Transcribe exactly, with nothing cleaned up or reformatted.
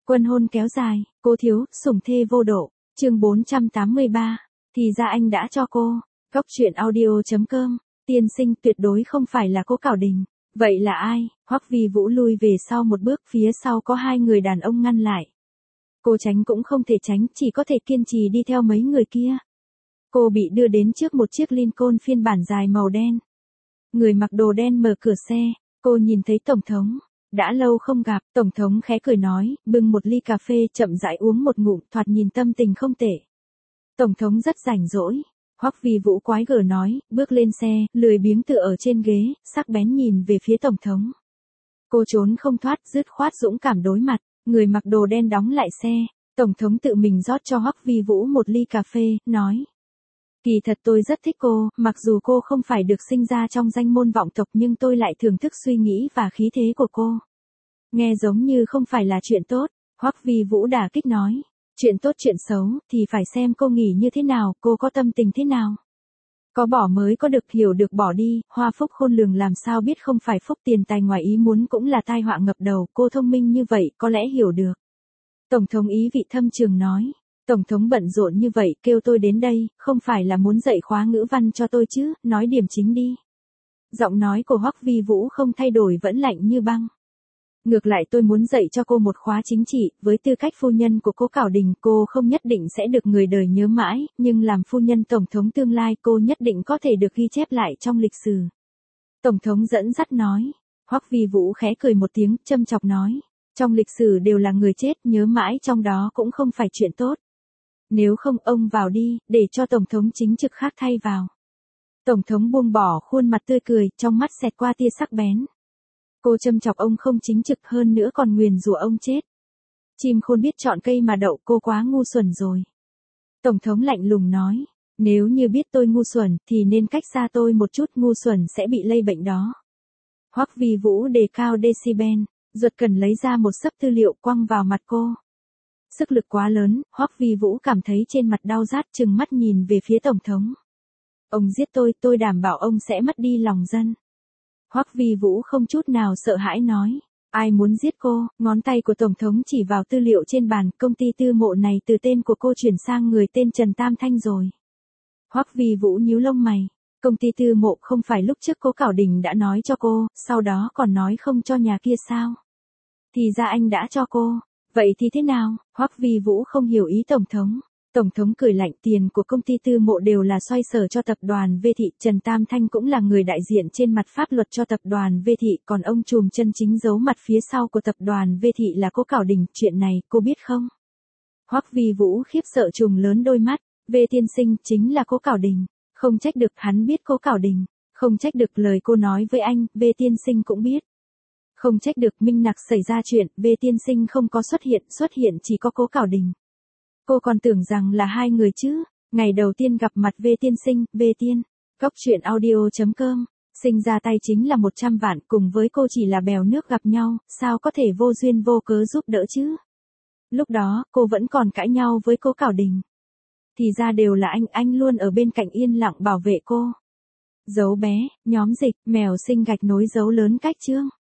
Quân hôn kéo dài, Cố thiếu, sủng thê vô độ, chương bốn trăm tám mươi ba, thì ra anh đã cho cô. Góc truyện audio chấm com, tiên sinh tuyệt đối không phải là Cố Cảo Đình. Vậy là ai? Hoắc Vi Vũ lui về sau một bước, phía sau có hai người đàn ông ngăn lại. Cô tránh cũng không thể tránh, chỉ có thể kiên trì đi theo mấy người kia. Cô bị đưa đến trước một chiếc Lincoln phiên bản dài màu đen. Người mặc đồ đen mở cửa xe, cô nhìn thấy Tổng thống. Đã lâu không gặp, Tổng thống khẽ cười nói, bưng một ly cà phê chậm rãi uống một ngụm, thoạt nhìn tâm tình không tệ. Tổng thống rất rảnh rỗi. Hoắc Vi Vũ quái gở nói, bước lên xe, lười biếng tựa ở trên ghế, sắc bén nhìn về phía Tổng thống. Cô trốn không thoát, dứt khoát dũng cảm đối mặt, người mặc đồ đen đóng lại xe. Tổng thống tự mình rót cho Hoắc Vi Vũ một ly cà phê, nói. Kỳ thật tôi rất thích cô, mặc dù cô không phải được sinh ra trong danh môn vọng tộc nhưng tôi lại thưởng thức suy nghĩ và khí thế của cô. Nghe giống như không phải là chuyện tốt, Hoắc Vi Vũ đả kích nói. Chuyện tốt chuyện xấu, thì phải xem cô nghĩ như thế nào, cô có tâm tình thế nào. Có bỏ mới có được, hiểu được bỏ đi, hoa phúc khôn lường làm sao biết không phải phúc, tiền tài ngoài ý muốn cũng là tai họa ngập đầu, cô thông minh như vậy, có lẽ hiểu được. Tổng thống ý vị thâm trường nói. Tổng thống bận rộn như vậy, kêu tôi đến đây, không phải là muốn dạy khóa ngữ văn cho tôi chứ, nói điểm chính đi. Giọng nói của Hoắc Vi Vũ không thay đổi, vẫn lạnh như băng. Ngược lại tôi muốn dạy cho cô một khóa chính trị, với tư cách phu nhân của Cố Cảo Đình, cô không nhất định sẽ được người đời nhớ mãi, nhưng làm phu nhân Tổng thống tương lai cô nhất định có thể được ghi chép lại trong lịch sử. Tổng thống dẫn dắt nói. Hoắc Vi Vũ khẽ cười một tiếng, châm chọc nói. Trong lịch sử đều là người chết, nhớ mãi trong đó cũng không phải chuyện tốt. Nếu không ông vào đi, để cho Tổng thống chính trực khác thay vào. Tổng thống buông bỏ khuôn mặt tươi cười, trong mắt xẹt qua tia sắc bén. Cô châm chọc ông không chính trực, hơn nữa còn nguyền rủa ông chết. Chim khôn biết chọn cây mà đậu, cô quá ngu xuẩn rồi. Tổng thống lạnh lùng nói, nếu như biết tôi ngu xuẩn, thì nên cách xa tôi một chút, ngu xuẩn sẽ bị lây bệnh đó. Hoắc Vi Vũ đề cao decibel, ruột cần lấy ra một xấp tư liệu quăng vào mặt cô. Sức lực quá lớn, Hoắc Vi Vũ cảm thấy trên mặt đau rát, trừng mắt nhìn về phía Tổng thống. Ông giết tôi, tôi đảm bảo ông sẽ mất đi lòng dân. Hoắc Vi Vũ không chút nào sợ hãi nói. Ai muốn giết cô? Ngón tay của Tổng thống chỉ vào tư liệu trên bàn, công ty tư mộ này từ tên của cô chuyển sang người tên Trần Tam Thanh rồi. Hoắc Vi Vũ nhíu lông mày. Công ty tư mộ không phải lúc trước Cố Cảo Đình đã nói cho cô, sau đó còn nói không cho nhà kia sao? Thì ra anh đã cho cô. Vậy thì thế nào? Hoắc Vi Vũ không hiểu ý Tổng thống. Tổng thống cười lạnh, tiền của công ty tư mộ đều là xoay sở cho tập đoàn V Thị, Trần Tam Thanh cũng là người đại diện trên mặt pháp luật cho tập đoàn V Thị, còn ông trùm chân chính giấu mặt phía sau của tập đoàn V Thị là Cố Cảo Đình, chuyện này cô biết không? Hoắc Vi Vũ khiếp sợ trùng lớn đôi mắt, V tiên sinh chính là Cố Cảo Đình, không trách được hắn biết Cố Cảo Đình, không trách được lời cô nói với anh, V tiên sinh cũng biết. Không trách được minh nặc xảy ra chuyện, V tiên sinh không có xuất hiện, xuất hiện chỉ có Cố Cảo Đình. Cô còn tưởng rằng là hai người chứ, ngày đầu tiên gặp mặt V tiên sinh, V tiên, góc truyện audio chấm com, sinh ra tay chính là một trăm vạn, cùng với cô chỉ là bèo nước gặp nhau, sao có thể vô duyên vô cớ giúp đỡ chứ? Lúc đó, cô vẫn còn cãi nhau với Cố Cảo Đình. Thì ra đều là anh, anh luôn ở bên cạnh yên lặng bảo vệ cô. Dấu bé, nhóm dịch, mèo sinh gạch nối dấu lớn cách chương.